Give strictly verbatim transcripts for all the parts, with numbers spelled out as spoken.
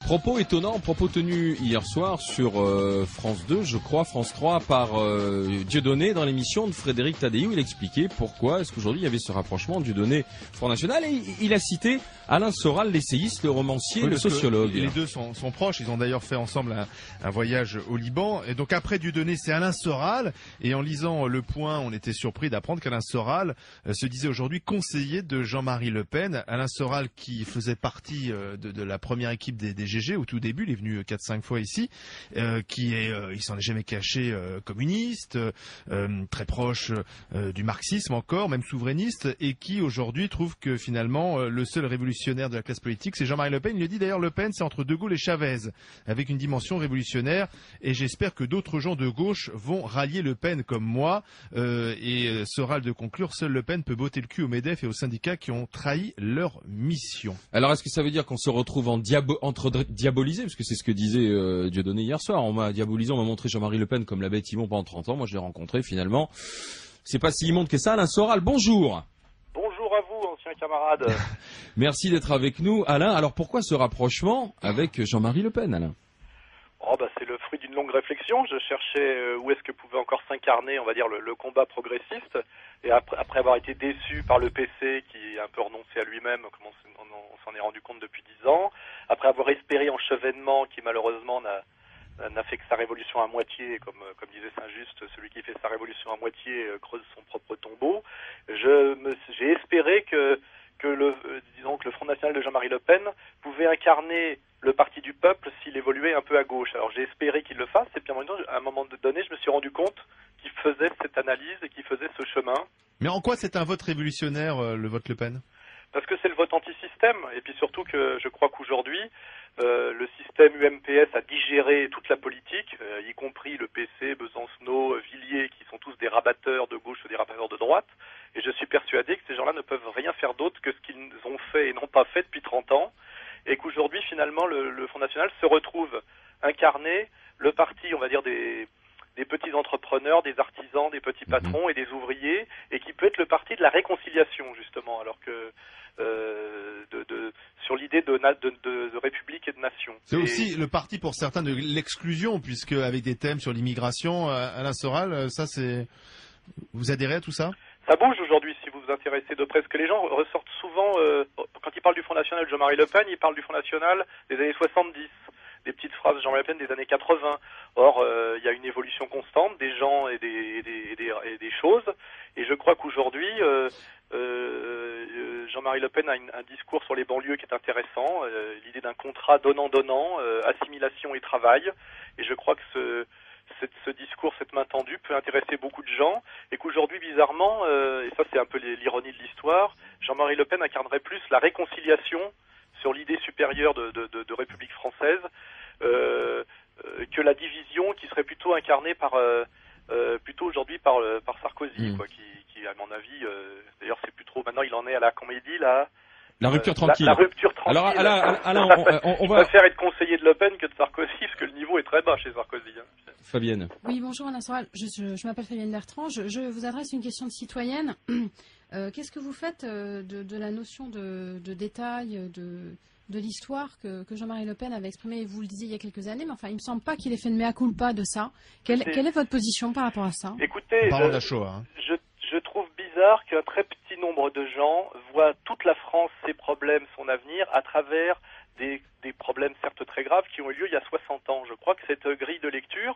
Propos étonnants, propos tenus hier soir sur euh, France deux, je crois, France trois, par euh, Dieudonné dans l'émission de Frédéric Taddeïou. Il expliquait pourquoi est-ce qu'aujourd'hui il y avait ce rapprochement Dieudonné-Front National. Et il a cité Alain Soral, l'essayiste, le romancier, oui, le sociologue. Les deux sont, sont proches, ils ont d'ailleurs fait ensemble un, un voyage au Liban. Et donc après Dieudonné, c'est Alain Soral. Et en lisant Le Point, on était surpris d'apprendre qu'Alain Soral euh, se disait aujourd'hui conseiller de Jean-Marie Le Pen. Alain Soral qui faisait partie euh, de, de la première équipe des, des G G au tout début, il est venu quatre cinq fois ici, euh, qui est, euh, il s'en est jamais caché, euh, communiste, euh, très proche euh, du marxisme encore, même souverainiste, et qui aujourd'hui trouve que finalement euh, le seul révolutionnaire de la classe politique, c'est Jean-Marie Le Pen. Il le dit d'ailleurs, Le Pen, c'est entre De Gaulle et Chavez, avec une dimension révolutionnaire. Et j'espère que d'autres gens de gauche vont rallier Le Pen comme moi. Euh, et Soral de conclure, seul Le Pen peut botter le cul au MEDEF et aux syndicats qui ont trahi leur mission. Alors, est-ce que ça veut dire qu'on se retrouve en diabo entre diabolisé, parce que c'est ce que disait euh, Dieudonné hier soir. On m'a diabolisé, on m'a montré Jean-Marie Le Pen comme la bête immonde pendant trente ans. Moi, je l'ai rencontré finalement. C'est pas si immonde que ça. Alain Soral, bonjour. Bonjour à vous, ancien camarade. Merci d'être avec nous, Alain. Alors pourquoi ce rapprochement avec Jean-Marie Le Pen, Alain? Oh bah c'est le fruit d'une longue réflexion. Je cherchais où est-ce que pouvait encore s'incarner, on va dire, le, le combat progressiste. Et après, après avoir été déçu par le P C qui a un peu renoncé à lui-même, comme on, on, on s'en est rendu compte depuis dix ans, après avoir espéré en Chevènement qui malheureusement n'a n'a fait que sa révolution à moitié, comme, comme disait Saint-Just, celui qui fait sa révolution à moitié euh, creuse son propre tombeau. Je me, j'ai espéré que, que le, euh, disons que le Front National de Jean-Marie Le Pen pouvait incarner le parti du peuple s'il évoluait un peu à gauche. Alors j'ai espéré qu'il le fasse, et puis à un moment donné, je me suis rendu compte qu'il faisait cette analyse et qu'il faisait ce chemin. Mais en quoi c'est un vote révolutionnaire, euh, le vote Le Pen? Parce que c'est le vote anti-système, et puis surtout que je crois qu'aujourd'hui, euh, le système U M P S a digéré toute la politique, euh, y compris le P C, Besancenot, Villiers, qui sont tous des rabatteurs de gauche ou des rabatteurs de droite, et je suis persuadé que ces gens-là ne peuvent rien faire d'autre que ce qu'ils ont fait et n'ont pas fait depuis trente ans, et qu'aujourd'hui, finalement, le, le Front National se retrouve incarné, le parti, on va dire, des... des petits entrepreneurs, des artisans, des petits patrons et des ouvriers, et qui peut être le parti de la réconciliation, justement, alors que euh, de, de, sur l'idée de, de, de, de république et de nation. C'est et... aussi le parti pour certains de l'exclusion, puisque avec des thèmes sur l'immigration, Alain Soral, ça c'est... Vous adhérez à tout ça? Ça bouge aujourd'hui, si vous vous intéressez de près, parce que les gens ressortent souvent, euh, quand ils parlent du Front National de Jean-Marie Le Pen, ils parlent du Front National des années soixante-dix. Des petites phrases de Jean-Marie Le Pen des années quatre-vingts. Or, euh, il y a une évolution constante des gens et des, et des, et des, et des choses. Et je crois qu'aujourd'hui, euh, euh, Jean-Marie Le Pen a une, un discours sur les banlieues qui est intéressant. Euh, l'idée d'un contrat donnant-donnant, euh, assimilation et travail. Et je crois que ce, cette, ce discours, cette main tendue, peut intéresser beaucoup de gens. Et qu'aujourd'hui, bizarrement, euh, et ça c'est un peu l'ironie de l'histoire, Jean-Marie Le Pen incarnerait plus la réconciliation sur l'idée supérieure de, de, de, de République française, euh, euh, que la division qui serait plutôt incarnée par, euh, euh, plutôt aujourd'hui par, euh, par Sarkozy, mmh. quoi, qui, qui, à mon avis, euh, d'ailleurs, c'est plus trop. Maintenant, il en est à la comédie, là. La rupture tranquille. La, la rupture tranquille. Alors, Alain, Alain, on, on, on va. Il préfère être conseiller de Le Pen que de Sarkozy, parce que le niveau est très bas chez Sarkozy. Hein. Fabienne. Oui, bonjour Alain Soral. Je, je, je m'appelle Fabienne Bertrand. Je, je vous adresse une question de citoyenne. Euh, qu'est-ce que vous faites euh, de, de la notion de, de détail, de, de l'histoire que, que Jean-Marie Le Pen avait exprimée, vous le disiez il y a quelques années, mais enfin, il ne me semble pas qu'il ait fait de mea culpa de ça. Quelle, quelle est votre position par rapport à ça? Écoutez, Parlons de la je, Shoah, hein. je, je trouve bizarre qu'un très petit nombre de gens voient toute la France, ses problèmes, son avenir, à travers des, des problèmes certes très graves qui ont eu lieu il y a soixante ans. Je crois que cette grille de lecture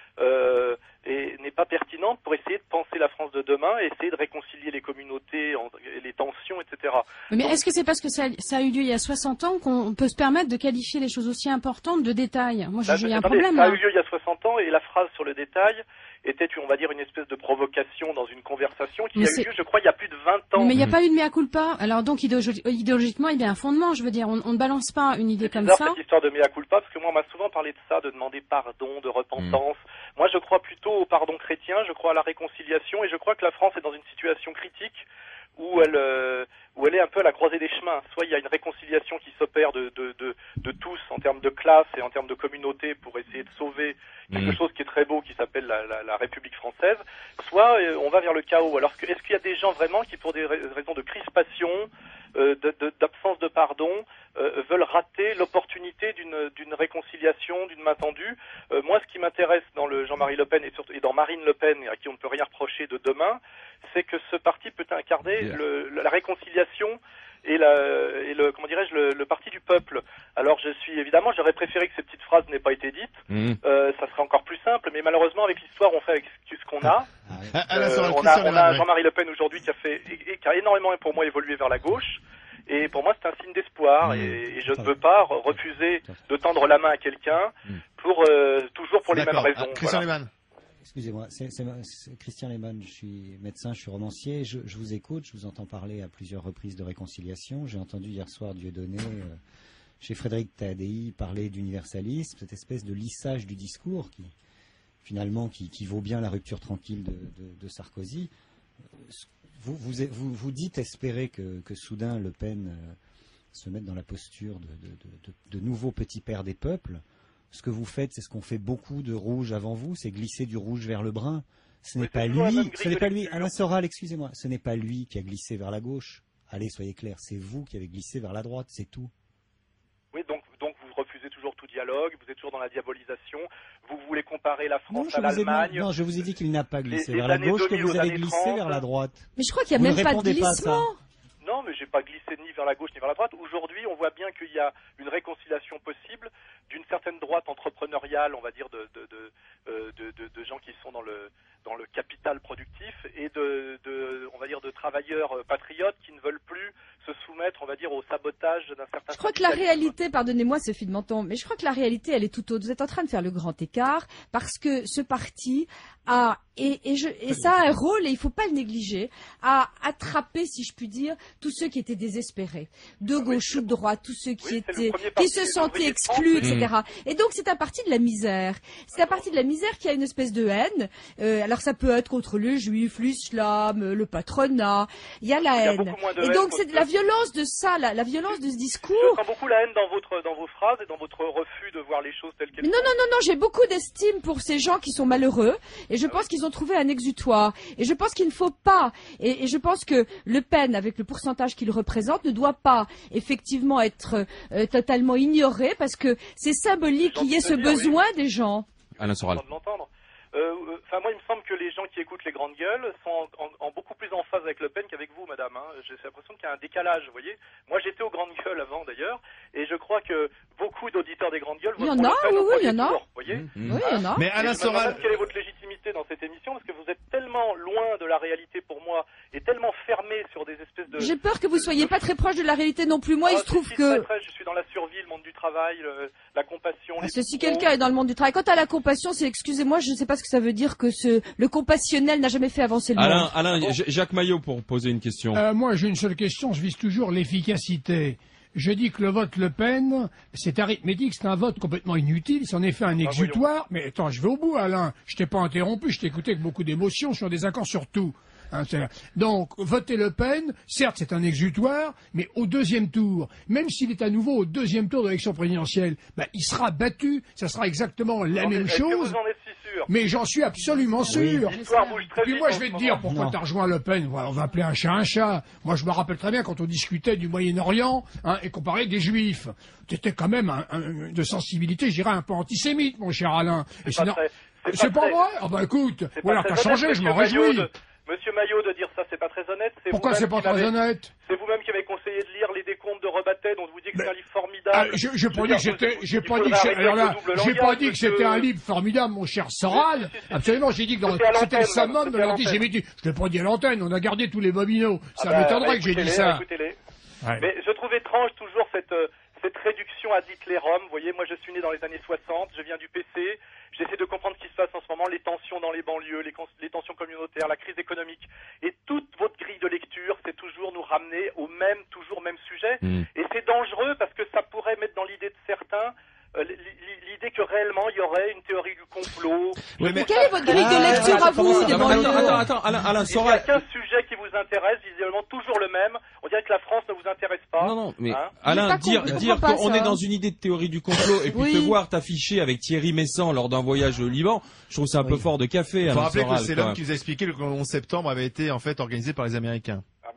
Euh, et n'est pas pertinente pour essayer de penser la France de demain, essayer de réconcilier les communautés, les tensions, et cetera. Mais Donc, est-ce que c'est parce que ça, ça a eu lieu il y a soixante ans qu'on peut se permettre de qualifier les choses aussi importantes de détail? Moi, je, bah, il y a un attendez, problème ça là. a eu lieu il y a soixante ans et la phrase sur le détail était, on va dire, une espèce de provocation dans une conversation qui mais a eu lieu, je crois, il y a plus de vingt ans. Mais il n'y a pas eu de mea culpa. Alors donc, idéologiquement, il y a un fondement, je veux dire. On, on ne balance pas une idée comme ça. C'est cette histoire de mea culpa, parce que moi, on m'a souvent parlé de ça, de demander pardon, de repentance. Mmh. Moi, je crois plutôt au pardon chrétien, je crois à la réconciliation, et je crois que la France est dans une situation critique où elle, euh, où elle est un peu à la croisée des chemins. Soit il y a une réconciliation qui s'opère de, de, de, de tous en termes de classe et en termes de communauté pour essayer de sauver quelque mmh. chose qui est très beau, qui s'appelle la, la, la République française, soit euh, on va vers le chaos. Alors est-ce qu'il y a des gens vraiment qui, pour des raisons de crispation, euh, de, de, d'absence de pardon, euh, euh, veulent rater l'opportunité d'une d'une réconciliation, d'une main tendue. Euh, moi, ce qui m'intéresse dans le Jean-Marie Le Pen et surtout et dans Marine Le Pen, à qui on ne peut rien reprocher de demain, c'est que ce parti peut incarner le, la réconciliation et, la, et le comment dirais-je le, le parti du peuple. Alors je suis évidemment, j'aurais préféré que ces petites phrases n'aient pas été dites. Mmh. Euh, ça serait encore plus simple, mais malheureusement avec l'histoire, on fait avec ce qu'on a. Ah, euh, on a, on a Jean-Marie Le Pen aujourd'hui qui a fait et, qui a énormément pour moi évolué vers la gauche. Et pour moi, c'est un signe d'espoir. Mmh. Et, et je ne veux pas refuser de tendre la main à quelqu'un pour euh, toujours pour les mêmes raisons. Ah, Christian voilà. Lehmann. Excusez-moi, c'est, c'est, c'est Christian Lehmann, je suis médecin, je suis romancier, je, je vous écoute, je vous entends parler à plusieurs reprises de réconciliation. J'ai entendu hier soir Dieudonné, euh, chez Frédéric Tadei, parler d'universalisme, cette espèce de lissage du discours qui, finalement, qui, qui vaut bien la rupture tranquille de, de, de Sarkozy. Vous, vous, vous, vous dites espérer que, que soudain Le Pen euh, se mette dans la posture de, de, de, de, de nouveau petit père des peuples. Ce que vous faites, c'est ce qu'ont fait beaucoup de rouges avant vous, c'est glisser du rouge vers le brun. Ce n'est pas lui, ce n'est pas lui, Alain Soral, excusez-moi, ce n'est pas lui qui a glissé vers la gauche. Allez, soyez clairs, c'est vous qui avez glissé vers la droite, c'est tout. Oui, donc, donc vous refusez toujours tout dialogue, vous êtes toujours dans la diabolisation, vous voulez comparer la France non, à l'Allemagne. Non, je vous ai dit qu'il n'a pas glissé les, vers les la gauche, que vous avez glissé trente. Vers la droite. Mais je crois qu'il n'y a vous même pas de glissement. Non, mais j'ai pas glissé ni vers la gauche ni vers la droite. Aujourd'hui, on voit bien qu'il y a une réconciliation possible d'une certaine droite entrepreneuriale, on va dire, de, de, de, de, de, de gens qui sont dans le, dans le capital productif et de, de, on va dire, de travailleurs patriotes qui ne veulent plus se soumettre, on va dire, au sabotage d'un certain... Je crois que la réalité, pardonnez-moi Sophie de Menton, mais je crois que la réalité, elle est tout autre. Vous êtes en train de faire le grand écart parce que ce parti a, et, et, je, et ça a un rôle, et il ne faut pas le négliger, a attrapé, si je puis dire, tous ceux qui étaient désespérés, de gauche ou de droite, tous ceux qui oui, étaient, qui se sentaient exclus, et cetera. Et donc c'est un parti de la misère. C'est un parti de la misère qui a une espèce de haine. Euh, alors ça peut être contre les juifs, l'islam, le patronat. Il y a la haine. Et donc c'est la violence de ça, la, la violence de ce discours. Je sens beaucoup la haine dans votre, dans vos phrases et dans votre refus de voir les choses telles qu'elles sont. Non, non, non, non, j'ai beaucoup d'estime pour ces gens qui sont malheureux, et je pense qu'ils ont trouvé un exutoire. Et je pense qu'il ne faut pas, et, et je pense que Le Pen, avec le pourcentage qu'il représente, ne doit pas effectivement être euh, totalement ignoré, parce que c'est symbolique qu'il y ait ce dire, besoin oui. des gens. Alain Soral. Enfin, euh, moi, il me semble que les gens qui écoutent les grandes gueules sont en, en, en beaucoup plus en phase avec Le Pen qu'avec vous, madame. Hein. J'ai l'impression qu'il y a un décalage, vous voyez. Moi, j'étais aux grandes gueules avant, d'ailleurs, et je crois que beaucoup d'auditeurs des grandes gueules... Il y en a, oui, oui, il y en a. Tour, vous voyez mmh. Oui, il y en a. Mais Alain Soral... Quelle est votre légitimité dans cette émission? Parce que vous êtes tellement loin de la réalité pour moi, et tellement fermé sur des espèces de... J'ai peur que vous soyez pas très proche de la réalité non plus. Moi, ah, il se trouve si, que... Très, très, je suis dans la survie, le monde du travail, le, la compassion... Ah, si quelqu'un est dans le monde du travail, quant à la compassion, c'est, excusez-moi, je ne sais pas ce que ça veut dire que ce, le compassionnel n'a jamais fait avancer le Alain, monde. Alain, bon. Jacques Maillot pour poser une question. Euh, moi, j'ai une seule question, je vise toujours l'efficacité. Je dis que le vote Le Pen, c'est arithmétique, c'est un vote complètement inutile, c'est en effet un exutoire. Ah, mais attends, je vais au bout, Alain. Je t'ai pas interrompu, je t'ai écouté avec beaucoup d'émotion, je suis en désaccord sur tout. Hein, donc, voter Le Pen, certes, c'est un exutoire, mais au deuxième tour, même s'il est à nouveau au deuxième tour de l'élection présidentielle, bah, il sera battu, ça sera exactement la même chose. Vous en êtes si sûr? Mais j'en suis absolument sûr. Oui. Puis moi, je vais te dire pourquoi tu as rejoint Le Pen. Voilà, on va appeler un chat un chat. Moi, je me rappelle très bien quand on discutait du Moyen-Orient hein, et qu'on parlait des Juifs. Tu étais quand même un, un, de sensibilité, je dirais, un peu antisémite, mon cher Alain. C'est pas, c'est pas, pas vrai. Ah bah écoute, voilà, t'as changé, je m'en réjouis. Monsieur Maillot, de dire ça, c'est pas très honnête. Pourquoi c'est pas très honnête? C'est vous-même qui avez conseillé de lire les décombres de Rebattet, dont vous dites que c'est un livre formidable. Ah, je, je pas dit que c'était, j'ai pas dit que c'était, alors là, j'ai pas dit que c'était un livre formidable, mon cher Soral. Absolument, j'ai dit que dans, c'était le summum de l'antisémitisme. Je l'ai pas dit à l'antenne, on a gardé tous les bobinos. Ça m'étonnerait que j'ai dit ça. Mais je trouve étrange toujours cette, cette réduction ad littéram. Vous voyez, moi je suis né dans les années soixante, je viens du P C. J'essaie de comprendre ce qui se passe en ce moment, les tensions dans les banlieues, les, les tensions communautaires, la crise économique. Et toute votre grille de lecture, c'est toujours nous ramener au même, toujours même sujet. Mmh. Et c'est dangereux parce que ça pourrait mettre dans l'idée de certains euh, l'idée que réellement il y aurait une théorie du complot. Oui, mais quelle est votre grille de lecture ah, à vous des banlieues? Attends, attends, Alain, Alain Soral. Il n'y a qu'un sujet qui vous intéresse, visiblement toujours le même. On dirait que la France ne vous intéresse pas. Non, non, mais hein Alain, dire, dire qu'on est dans une idée de théorie du complot et puis oui. te voir t'afficher avec Thierry Messant lors d'un voyage au Liban, je trouve c'est un oui. peu fort de café. Il faut rappeler que c'est l'homme qui vous a expliqué que le onze septembre avait été en fait organisé par les Américains. Ah, mais moi je suis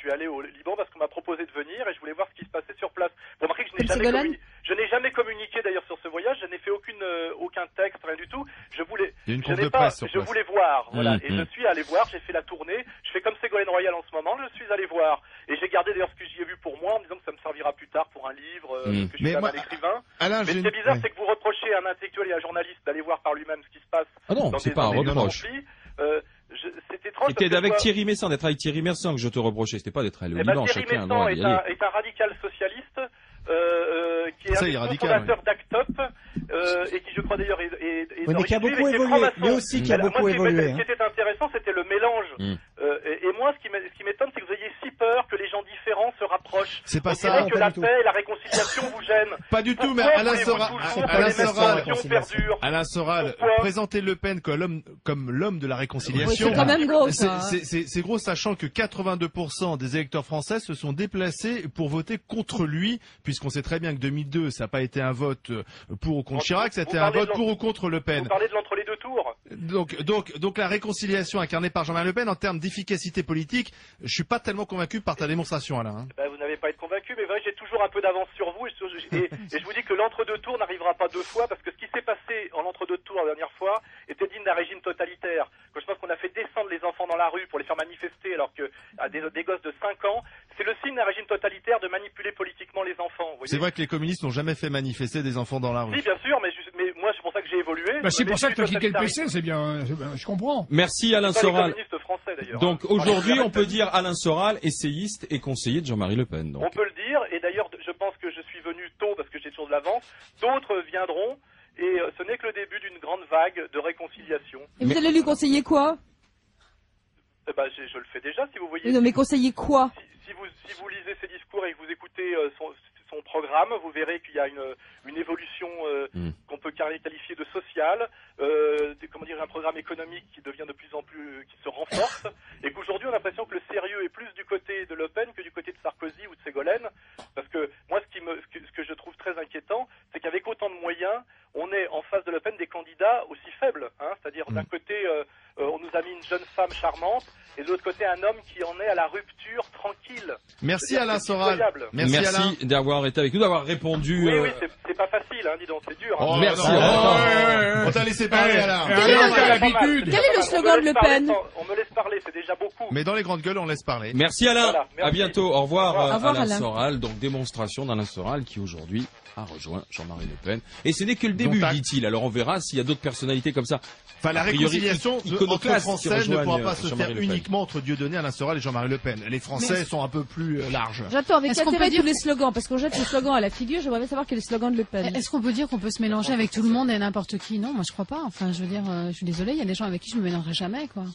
suis allé au Liban parce qu'on m'a proposé de venir et je voulais voir ce qui se passait sur place. Vous remarquez que je n'ai Comme jamais, Ségolène communi- je n'ai jamais communiqué d'ailleurs sur ce voyage, je n'ai fait aucune, euh, aucun texte, rien du tout. Je voulais, Il y a une je conf n'ai de pas, presse sur je place. voulais voir, voilà. Mmh, Et mmh. je suis allé voir, j'ai fait la tournée, je fais comme Ségolène Royal en ce moment, je suis allé voir. Et j'ai gardé d'ailleurs ce que j'y ai vu pour moi en me disant que ça me servira plus tard pour un livre, euh, Mmh. parce que je suis Mais quand moi, même un écrivain. Alain, Mais j'ai ce qui est une- bizarre, ouais. c'est que vous reprochez à un intellectuel et à un journaliste d'aller voir par lui-même ce qui se passe Ah non, dans c'est des, pas un dans des reproche. conflits. Euh, je- c'est étrange. C'était parce que avec je vois- Thierry Messant, d'être avec Thierry Messant que je te reprochais. C'était pas d'être allé au Eh ben, Liban. Thierry Chacun a le Messant droit est d'y un, aller. est un radical socialiste euh, euh, qui est Ça, un il est des radical, fondateurs d'Actop euh, et qui, je crois d'ailleurs, est, est, est Oui, mais qui a d'origine beaucoup juive et qui est évolué. franc-maçon. Lui aussi qui a Alors, beaucoup moi, ce qui évolué. m'était- hein. Ce qui était intéressant, c'était le mélange. Mm. Euh, et, et moi, ce qui m'é- ce qui m'étonne, c'est que vous ayez si peur que les gens différents se rapprochent. C'est pas On ça. dirait Non, que pas la du tout. paix et la réconciliation vous gênent. Pas du tout, mais Pourquoi Alain voulez-vous Soral, toujours que Alain les mêmes Soral, situations perdurent Alain Soral, Pourquoi présenter Le Pen comme l'homme, comme l'homme de la Oui, réconciliation. c'est quand même gros, C'est- ça. hein. C'est c'est- c'est gros, sachant que quatre-vingt-deux pour cent des électeurs français se sont déplacés pour voter contre lui, puisqu'on sait très bien que deux mille deux, ça n'a pas été un vote euh, pour ou contre Vous- Chirac, vous c'était un parlez vote de pour ou contre Le Vous Pen. parlez de l'entre-les-deux tours. Donc, donc, donc la réconciliation incarnée par Jean-Marie Le Pen, en termes d'efficacité politique, je suis pas tellement convaincu par ta démonstration, Alain. hein. Ben, vous n'avez pas été convaincu, mais vrai, j'ai toujours un peu d'avance sur vous et, sur- et- et je vous dis que l'entre-deux tours n'arrivera pas deux fois parce que ce qui s'est passé en entre-deux tours la dernière fois était digne d'un régime totalitaire. Quand je pense qu'on a fait descendre les enfants dans la rue pour les faire manifester alors que à des, des gosses de cinq ans, c'est le signe d'un régime totalitaire de manipuler politiquement les enfants. vous voyez. C'est vrai que les communistes n'ont jamais fait manifester des enfants dans la rue. Si, bien sûr, mais, je- mais moi c'est pour ça que j'ai évolué. Bah, c'est Mais pour ça je que tu as suis quitté le totalitariste. P C, c'est bien, c'est bien, je comprends. Merci Alain C'est pas les Soral. communistes français d'ailleurs. Donc hein. aujourd'hui, Enfin, on peut dire Alain Soral, essayiste et conseiller de Jean-Marie Le Pen. On Donc. peut le dire, et d'ailleurs, je pense que je suis venu tôt parce que j'ai toujours de l'avance. D'autres viendront, et euh, ce n'est que le début d'une grande vague de réconciliation. Et vous allez lui conseiller quoi? Eh ben, je, je le fais déjà, si vous voyez. Oui, non, mais conseiller quoi? Si, si vous, si vous lisez ses discours et que vous écoutez euh, son, son programme, vous verrez qu'il y a une, une évolution euh, Mm. qu'on peut quali- qualifier de sociale, euh, de- comment dire, un programme économique qui devient de plus en plus, qui se renforce, et qu'aujourd'hui on a l'impression que le sérieux est plus du côté de Le Pen que du côté de Sarkozy ou de Ségolène, parce que moi ce, qui me, ce, que, ce que je trouve très inquiétant, c'est qu'avec autant de moyens, on est en face de Le Pen des candidats aussi faibles, hein, c'est-à-dire d'un côté euh, euh, on nous a mis une jeune femme charmante, et de l'autre côté un homme qui en est à la rupture tranquille. Merci C'est-à-dire Alain c'est Soral. pitoyable. Merci, Alain. d'avoir été avec nous, d'avoir répondu. Oui, euh, oui, c'est- c'est pas facile, hein, dis donc, c'est dur. Oh, Hein. Merci, non, Alain. non, Ouais, ouais, ouais. On t'a laissé parler, Ouais. Alain. Ouais. C'est Alain, pas t'as mal, l'habitude. c'est Quel pas est le mal. slogan On me de Le laisse parler Pen sans- On me laisse parler, c'est déjà beaucoup. Mais dans les grandes gueules, on laisse parler. Merci Alain. Voilà, merci. À bientôt. Au revoir, Au revoir. euh, Au revoir, Alain, Alain. Soral. Donc démonstration d'Alain Soral qui aujourd'hui a rejoint Jean-Marie Le Pen. Et ce n'est que le début, Donc, dit-il. Alors on verra s'il y a d'autres personnalités comme ça. Enfin, la A priori, réconciliation ic- de- entre iconoclastes qui Français ne rejoignent, pourra euh, pas se Jean-Marie faire Le Pen. uniquement entre Dieudonné, Alain Soral et Jean-Marie Le Pen. Les Français Mais- sont un peu plus euh, larges. J'attends avec Est-ce qu'on intérêt peut dire tous les slogans, parce qu'on jette les slogans à la figure, j'aimerais bien savoir quel est le slogan de Le Pen. Est-ce qu'on peut dire qu'on peut se mélanger avec tout le monde et n'importe qui? Non, moi je crois pas. Enfin, je veux dire, euh, je suis désolée, il y a des gens avec qui je me mélangerai jamais, quoi.